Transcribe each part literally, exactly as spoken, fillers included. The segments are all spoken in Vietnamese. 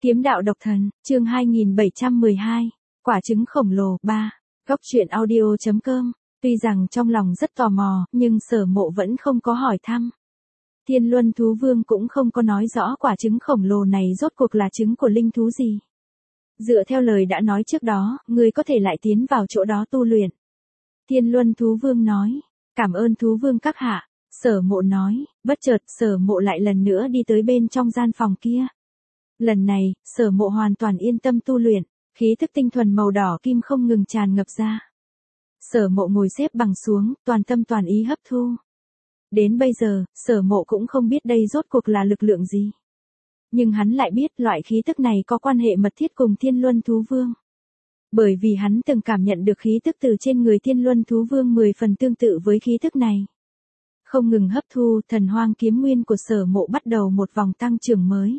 Kiếm đạo độc thần, chương hai nghìn bảy trăm mười hai, quả trứng khổng lồ, ba. Góc truyện audio.com, tuy rằng trong lòng rất tò mò, nhưng Sở Mộ vẫn không có hỏi thăm. Thiên Luân Thú Vương cũng không có nói rõ quả trứng khổng lồ này rốt cuộc là trứng của linh thú gì. Dựa theo lời đã nói trước đó, người có thể lại tiến vào chỗ đó tu luyện. Thiên Luân Thú Vương nói, cảm ơn Thú Vương các hạ. Sở Mộ nói, bất chợt Sở Mộ lại lần nữa đi tới bên trong gian phòng kia. Lần này, Sở Mộ hoàn toàn yên tâm tu luyện, khí thức tinh thuần màu đỏ kim không ngừng tràn ngập ra. Sở Mộ ngồi xếp bằng xuống, toàn tâm toàn ý hấp thu. Đến bây giờ, Sở Mộ cũng không biết đây rốt cuộc là lực lượng gì. Nhưng hắn lại biết loại khí tức này có quan hệ mật thiết cùng Thiên Luân Thú Vương. Bởi vì hắn từng cảm nhận được khí tức từ trên người Thiên Luân Thú Vương mười phần tương tự với khí tức này. Không ngừng hấp thu, thần hoang kiếm nguyên của Sở Mộ bắt đầu một vòng tăng trưởng mới.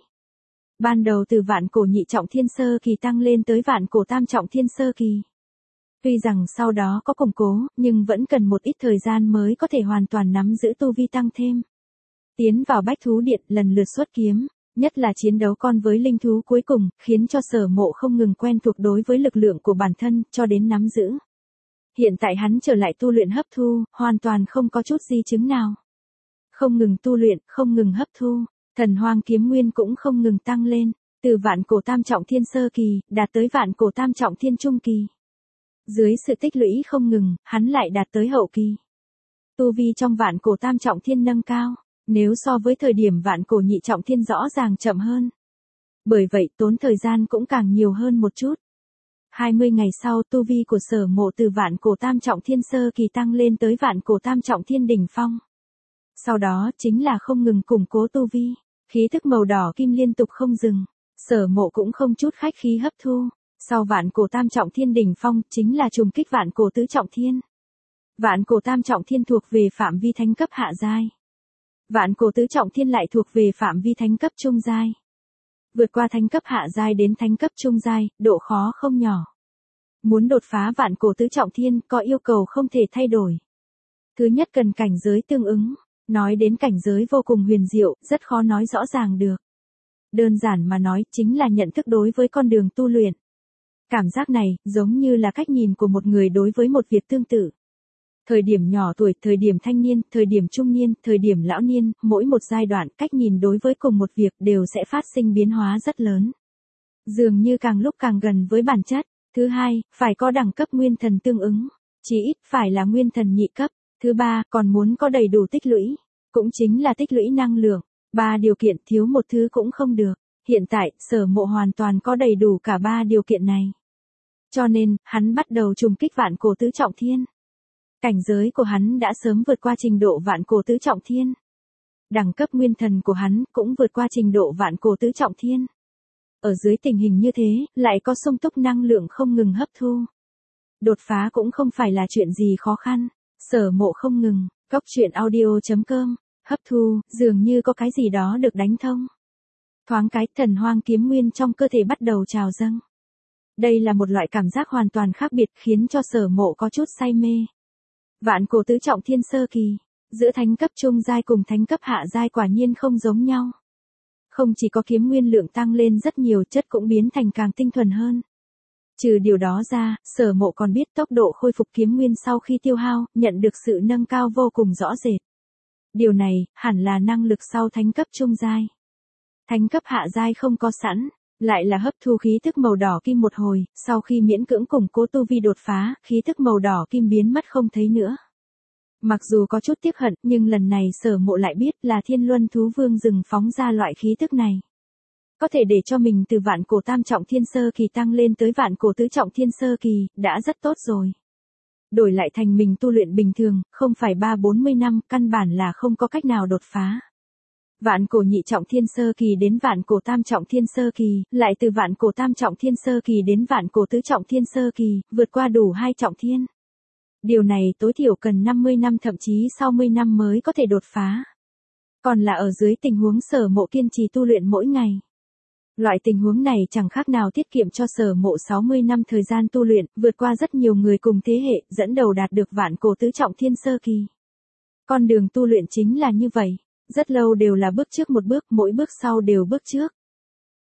Ban đầu từ vạn cổ nhị trọng thiên sơ kỳ tăng lên tới vạn cổ tam trọng thiên sơ kỳ. Tuy rằng sau đó có củng cố, nhưng vẫn cần một ít thời gian mới có thể hoàn toàn nắm giữ tu vi tăng thêm. Tiến vào bách thú điện lần lượt xuất kiếm, nhất là chiến đấu con với linh thú cuối cùng, khiến cho Sở Mộ không ngừng quen thuộc đối với lực lượng của bản thân, cho đến nắm giữ. Hiện tại hắn trở lại tu luyện hấp thu, hoàn toàn không có chút di chứng nào. Không ngừng tu luyện, không ngừng hấp thu, thần hoang kiếm nguyên cũng không ngừng tăng lên, từ vạn cổ tam trọng thiên sơ kỳ, đạt tới vạn cổ tam trọng thiên trung kỳ. Dưới sự tích lũy không ngừng, hắn lại đạt tới hậu kỳ. Tu vi trong vạn cổ tam trọng thiên nâng cao, nếu so với thời điểm vạn cổ nhị trọng thiên rõ ràng chậm hơn. Bởi vậy tốn thời gian cũng càng nhiều hơn một chút. hai mươi ngày sau tu vi của Sở Mộ từ vạn cổ tam trọng thiên sơ kỳ tăng lên tới vạn cổ tam trọng thiên đỉnh phong. Sau đó chính là không ngừng củng cố tu vi, khí thức màu đỏ kim liên tục không dừng. Sở Mộ cũng không chút khách khí hấp thu. Sau vạn cổ tam trọng thiên đỉnh phong chính là trùng kích vạn cổ tứ trọng thiên. Vạn cổ tam trọng thiên thuộc về phạm vi thánh cấp hạ giai. Vạn cổ tứ trọng thiên lại thuộc về phạm vi thánh cấp trung giai. Vượt qua thánh cấp hạ giai đến thánh cấp trung giai, độ khó không nhỏ. Muốn đột phá vạn cổ tứ trọng thiên có yêu cầu không thể thay đổi. Thứ nhất cần cảnh giới tương ứng, nói đến cảnh giới vô cùng huyền diệu, rất khó nói rõ ràng được. Đơn giản mà nói chính là nhận thức đối với con đường tu luyện. Cảm giác này, giống như là cách nhìn của một người đối với một việc tương tự. Thời điểm nhỏ tuổi, thời điểm thanh niên, thời điểm trung niên, thời điểm lão niên, mỗi một giai đoạn cách nhìn đối với cùng một việc đều sẽ phát sinh biến hóa rất lớn. Dường như càng lúc càng gần với bản chất. Thứ hai, phải có đẳng cấp nguyên thần tương ứng. Chí ít phải là nguyên thần nhị cấp. Thứ ba, còn muốn có đầy đủ tích lũy. Cũng chính là tích lũy năng lượng. Ba điều kiện thiếu một thứ cũng không được. Hiện tại, Sở Mộ hoàn toàn có đầy đủ cả ba điều kiện này. Cho nên, hắn bắt đầu trùng kích vạn cổ tứ trọng thiên. Cảnh giới của hắn đã sớm vượt qua trình độ vạn cổ tứ trọng thiên. Đẳng cấp nguyên thần của hắn cũng vượt qua trình độ vạn cổ tứ trọng thiên. Ở dưới tình hình như thế, lại có sung túc năng lượng không ngừng hấp thu. Đột phá cũng không phải là chuyện gì khó khăn. Sở Mộ không ngừng, góc truyện audio.com, hấp thu, dường như có cái gì đó được đánh thông. Thoáng cái thần hoang kiếm nguyên trong cơ thể bắt đầu trào dâng. Đây là một loại cảm giác hoàn toàn khác biệt khiến cho Sở Mộ có chút say mê. Vạn cổ tứ trọng thiên sơ kỳ, giữa thánh cấp trung giai cùng thánh cấp hạ giai quả nhiên không giống nhau. Không chỉ có kiếm nguyên lượng tăng lên rất nhiều, chất cũng biến thành càng tinh thuần hơn. Trừ điều đó ra, Sở Mộ còn biết tốc độ khôi phục kiếm nguyên sau khi tiêu hao, nhận được sự nâng cao vô cùng rõ rệt. Điều này, hẳn là năng lực sau thánh cấp trung giai. Thánh cấp hạ giai không có sẵn, lại là hấp thu khí thức màu đỏ kim một hồi, sau khi miễn cưỡng củng cố tu vi đột phá, khí thức màu đỏ kim biến mất không thấy nữa. Mặc dù có chút tiếc hận, nhưng lần này Sở Mộ lại biết là Thiên Luân Thú Vương dừng phóng ra loại khí thức này. Có thể để cho mình từ vạn cổ tam trọng thiên sơ kỳ tăng lên tới vạn cổ tứ trọng thiên sơ kỳ, đã rất tốt rồi. Đổi lại thành mình tu luyện bình thường, không phải ba bốn mươi năm, căn bản là không có cách nào đột phá. Vạn cổ nhị trọng thiên sơ kỳ đến vạn cổ tam trọng thiên sơ kỳ, lại từ vạn cổ tam trọng thiên sơ kỳ đến vạn cổ tứ trọng thiên sơ kỳ, vượt qua đủ hai trọng thiên. Điều này tối thiểu cần năm mươi năm thậm chí sáu mươi năm mới có thể đột phá. Còn là ở dưới tình huống Sở Mộ kiên trì tu luyện mỗi ngày. Loại tình huống này chẳng khác nào tiết kiệm cho Sở Mộ sáu mươi năm thời gian tu luyện, vượt qua rất nhiều người cùng thế hệ, dẫn đầu đạt được vạn cổ tứ trọng thiên sơ kỳ. Con đường tu luyện chính là như vậy. Rất lâu đều là bước trước một bước, mỗi bước sau đều bước trước.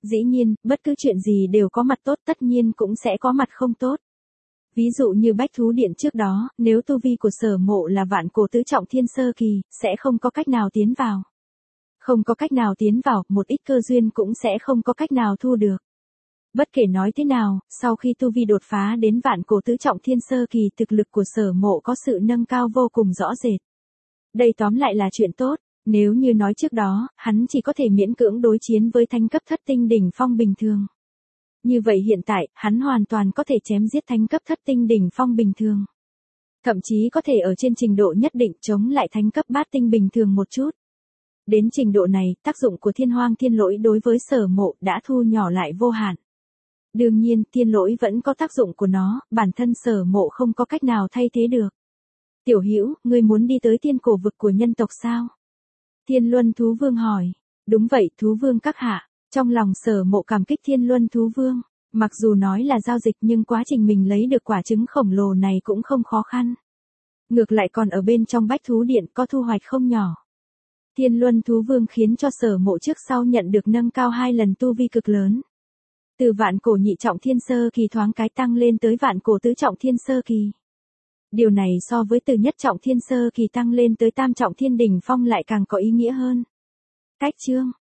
Dĩ nhiên, bất cứ chuyện gì đều có mặt tốt tất nhiên cũng sẽ có mặt không tốt. Ví dụ như bách thú điện trước đó, nếu tu vi của Sở Mộ là vạn cổ tứ trọng thiên sơ kỳ, sẽ không có cách nào tiến vào. Không có cách nào tiến vào, một ít cơ duyên cũng sẽ không có cách nào thu được. Bất kể nói thế nào, sau khi tu vi đột phá đến vạn cổ tứ trọng thiên sơ kỳ, thực lực của Sở Mộ có sự nâng cao vô cùng rõ rệt. Đây tóm lại là chuyện tốt, nếu như nói trước đó, hắn chỉ có thể miễn cưỡng đối chiến với thánh cấp thất tinh đỉnh phong bình thường. Như vậy hiện tại, hắn hoàn toàn có thể chém giết thánh cấp thất tinh đỉnh phong bình thường. Thậm chí có thể ở trên trình độ nhất định chống lại thánh cấp bát tinh bình thường một chút. Đến trình độ này, tác dụng của thiên hoang thiên lỗi đối với Sở Mộ đã thu nhỏ lại vô hạn. Đương nhiên, thiên lỗi vẫn có tác dụng của nó, bản thân Sở Mộ không có cách nào thay thế được. Tiểu Hữu, ngươi muốn đi tới thiên cổ vực của nhân tộc sao? Thiên Luân Thú Vương hỏi. Đúng vậy, Thú Vương các hạ. Trong lòng Sở Mộ cảm kích Thiên Luân Thú Vương. Mặc dù nói là giao dịch nhưng quá trình mình lấy được quả trứng khổng lồ này cũng không khó khăn. Ngược lại còn ở bên trong bách thú điện có thu hoạch không nhỏ. Thiên Luân Thú Vương khiến cho Sở Mộ trước sau nhận được nâng cao hai lần tu vi cực lớn. Từ vạn cổ nhị trọng thiên sơ kỳ thoáng cái tăng lên tới vạn cổ tứ trọng thiên sơ kỳ. Điều này so với từ nhất trọng thiên sơ kỳ tăng lên tới tam trọng thiên đỉnh phong lại càng có ý nghĩa hơn. Cách chương